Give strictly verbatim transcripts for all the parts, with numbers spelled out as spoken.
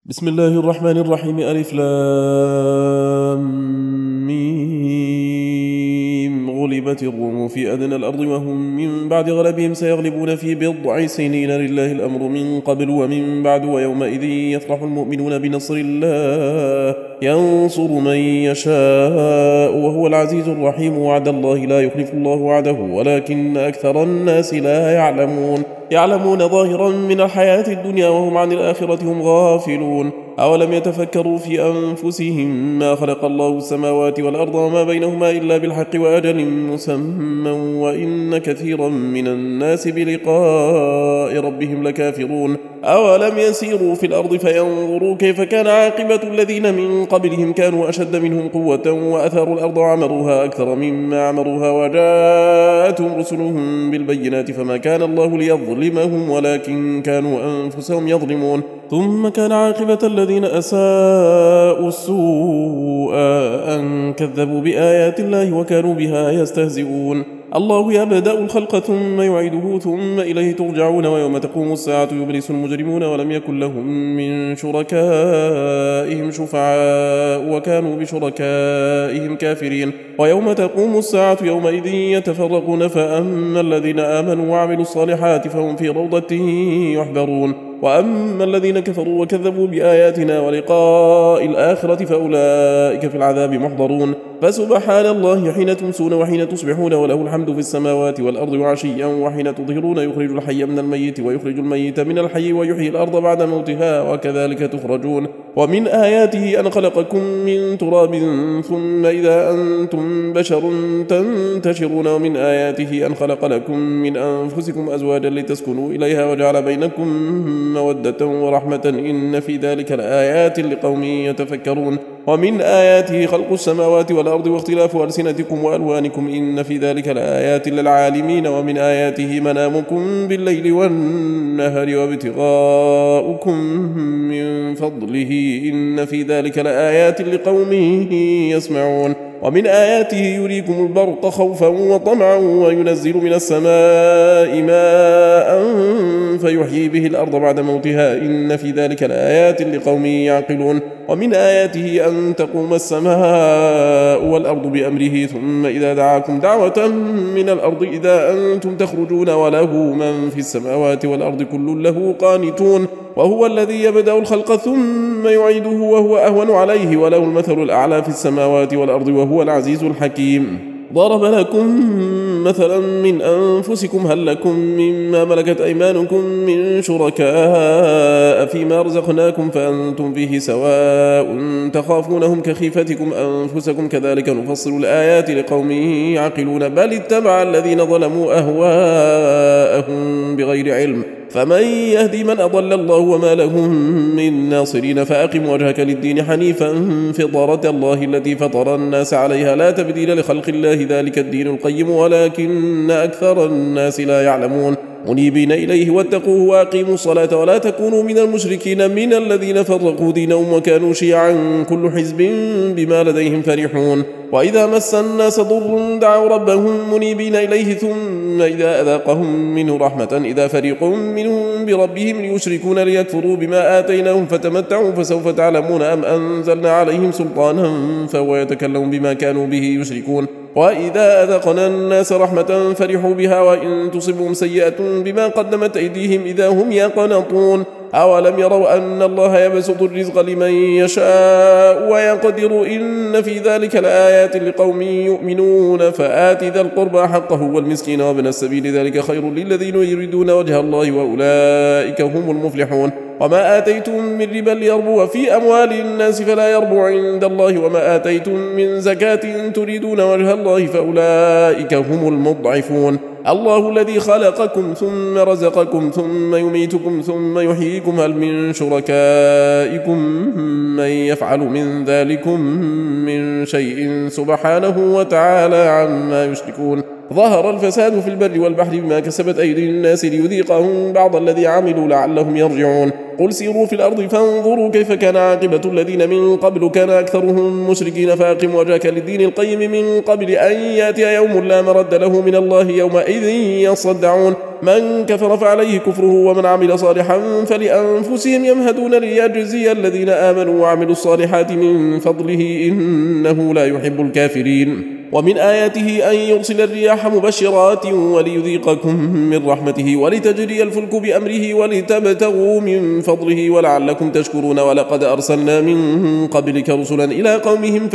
بسم الله الرحمن الرحيم. ألف لام ميم. غلبت الروم في أدنى الأرض وهم من بعد غلبهم سيغلبون في بضع سنين، لله الأمر من قبل ومن بعد، ويومئذ يفرح المؤمنون بنصر الله ينصر من يشاء وهو العزيز الرحيم. وعد الله لا يخلف الله وعده ولكن أكثر الناس لا يعلمون يعلمون ظاهرا من الحياة الدنيا وهم عن الآخرة هم غافلون. أولم يتفكروا في أنفسهم ما خلق الله السماوات والأرض وما بينهما إلا بالحق وأجل مسمى وإن كثيرا من الناس بلقاء ربهم لكافرون. أولم يسيروا في الأرض فينظروا كيف كان عاقبة الذين من قبلهم كانوا أشد منهم قوة وأثاروا الأرض وعمروها أكثر مما عمروها وجاءتهم رسلهم بالبينات فما كان الله ليظلمهم ولكن كانوا أنفسهم يظلمون. ثم كان عاقبة الذين أساءوا السوء أن كذبوا بآيات الله وكانوا بها يستهزئون. الله يبدأ الخلق ثم يعيده ثم إليه ترجعون. ويوم تقوم الساعة يبلس المجرمون ولم يكن لهم من شركائهم شفعاء وكانوا بشركائهم كافرين. ويوم تقوم الساعة يومئذ يتفرقون، فأما الذين آمنوا وعملوا الصالحات فهم في روضة يحبرون، وأما الذين كفروا وكذبوا بآياتنا ولقاء الآخرة فأولئك في العذاب محضرون. فسبحان الله حين تمسون وحين تصبحون وله الحمد في السماوات والأرض وعشيا وحين تظهرون، يخرج الحي من الميت ويخرج الميت من الحي ويحيي الأرض بعد موتها وكذلك تخرجون. ومن آياته أن خلقكم من تراب ثم إذا أنتم بشر تنتشرون. ومن آياته أن خلق لكم من أنفسكم أزواجا لتسكنوا إليها وجعل بينكم مودة ورحمة إن في ذلك لآيات لقوم يتفكرون. ومن آياته خلق السماوات والأرض واختلاف ألسنتكم وألوانكم إن في ذلك لآيات للعالمين. ومن آياته منامكم بالليل والنهر وابتغاؤكم من فضله إن في ذلك لآيات لقوم يسمعون. ومن آياته يريكم البرق خوفا وطمعا وينزل من السماء ماء فيحيي به الأرض بعد موتها إن في ذلك لآيات لقوم يعقلون. ومن آياته أن تقوم السماء والأرض بأمره ثم إذا دعاكم دعوة من الأرض إذا أنتم تخرجون وله من في السماوات والأرض كل له قانتون. وهو الذي يبدأ الخلق ثم يعيده وهو أهون عليه وله المثل الأعلى في السماوات والأرض وهو العزيز الحكيم. ضرب لكم مثلا من أنفسكم هل لكم مما ملكت أيمانكم من شركاء فيما رزقناكم فأنتم فيه سواء تخافونهم كخيفتكم أنفسكم كذلك نفصل الآيات لقوم يعقلون. بل اتبع الذين ظلموا أهواءهم بغير علم فمن يهدي من أضل الله وما لهم من ناصرين. فأقم وجهك للدين حنيفا فطرة الله التي فطر الناس عليها لا تبديل لخلق الله ذلك الدين القيم ولكن أكثر الناس لا يعلمون. منيبين إليه واتقوه وأقيموا الصلاة ولا تكونوا من المشركين من الذين فرقوا دينهم وكانوا شيعا كل حزب بما لديهم فرحون. وإذا مس الناس ضر دعوا ربهم منيبين إليه ثم إذا أذاقهم منه رحمة إذا فريق منهم بربهم ليشركون ليكفروا بما آتيناهم فتمتعوا فسوف تعلمون أم أنزلنا عليهم سلطانا فهو يتكلم بما كانوا به يشركون. وإذا أذقنا الناس رحمة فرحوا بها وإن تصبهم سيئة بما قدمت أيديهم إذا هم يقنطون. أولم يروا أن الله يبسط الرزق لمن يشاء ويقدر إن في ذلك لآيات لقوم يؤمنون. فآت ذا القربى حقه والمسكين وابن السبيل ذلك خير للذين يريدون وجه الله وأولئك هم المفلحون. وما آتيتم من ربا ليربو في أموال الناس فلا يربو عند الله وما آتيتم من زكاة تريدون وجه الله فأولئك هم المضعفون. الله الذي خلقكم ثم رزقكم ثم يميتكم ثم يحييكم هل من شركائكم من يفعل من ذلكم من شيء سبحانه وتعالى عما يشركون. ظهر الفساد في البر والبحر بما كسبت أيدي الناس ليذيقهم بعض الذي عملوا لعلهم يرجعون. قل سيروا في الأرض فانظروا كيف كان عاقبة الذين من قبل كان أكثرهم مشركين فأقم وجهك للدين القيم من قبل أن يأتي يوم لا مرد له من الله يومئذ يصدعون من كفر فعليه كفره ومن عمل صالحا فلأنفسهم يمهدون ليجزي الذين آمنوا وعملوا الصالحات من فضله إنه لا يحب الكافرين. ومن آياته أن يرسل الرياح مبشرات وليذيقكم من رحمته ولتجري الفلك بأمره ولتبتغوا من فضله ولعلكم تشكرون ولقد أرسلنا من قبلك رسلا إلى قومهم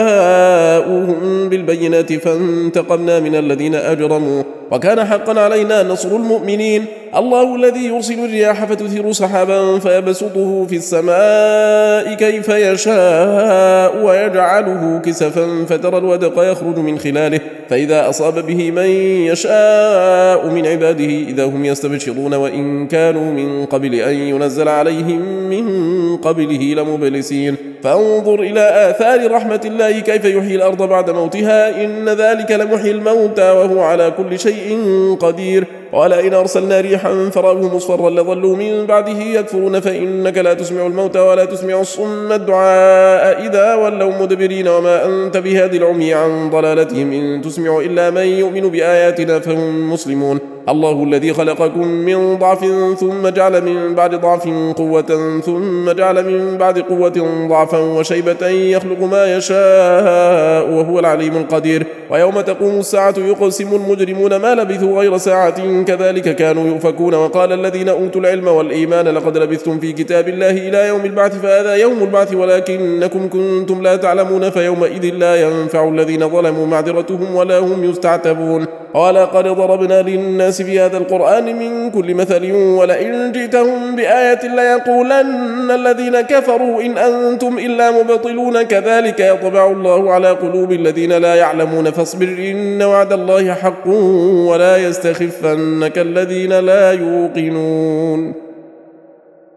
فجاءوهم بالبينات فانتقمنا من الذين أجرموا وكان حقا علينا نصر المؤمنين. الله الذي يرسل الرياح فتثير سحابا فيبسطه في السماء كيف يشاء ويجعله كسفا فترى الودق يخرج من خلاله فإذا أصاب به من يشاء من عباده إذا هم يستبشرون وإن كانوا من قبل أن ينزل عليهم من قبله لمبلسين. فانظر إلى آثار رحمة الله كيف يحيي الأرض بعد موتها إن ذلك لمحيي الموتى وهو على كل شيء قدير. ولئن أرسلنا ريحا فرأوه مصفرا لظلوا من بعده يكفرون فإنك لا تسمع الموتى ولا تسمع الصم الدعاء إذا ولوا مدبرين وما أنت بهاد العمي عن ضلالتهم إن تسمع إلا من يؤمن بآياتنا فهم مسلمون. الله الذي خلقكم من ضعف ثم جعل من بعد ضعف قوة ثم جعل من بعد قوة ضعفا وشيبة يخلق ما يشاء وهو العليم القدير. ويوم تقوم الساعة يقسم المجرمون ما لبثوا غير ساعة كذلك كانوا يؤفكون. وقال الذين أوتوا العلم والإيمان لقد لبثتم في كتاب الله إلى يوم البعث فهذا يوم البعث ولكنكم كنتم لا تعلمون فيومئذ لا ينفع الذين ظلموا معذرتهم ولا هم يستعتبون. ولقد ضربنا للناس في هذا القرآن من كل مثل ولئن جئتهم بآية ليقولن الذين كفروا إن أنتم إلا مبطلون كذلك يطبع الله على قلوب الذين لا يعلمون فاصبر إن وعد الله حق ولا يستخفنك الذين لا يوقنون.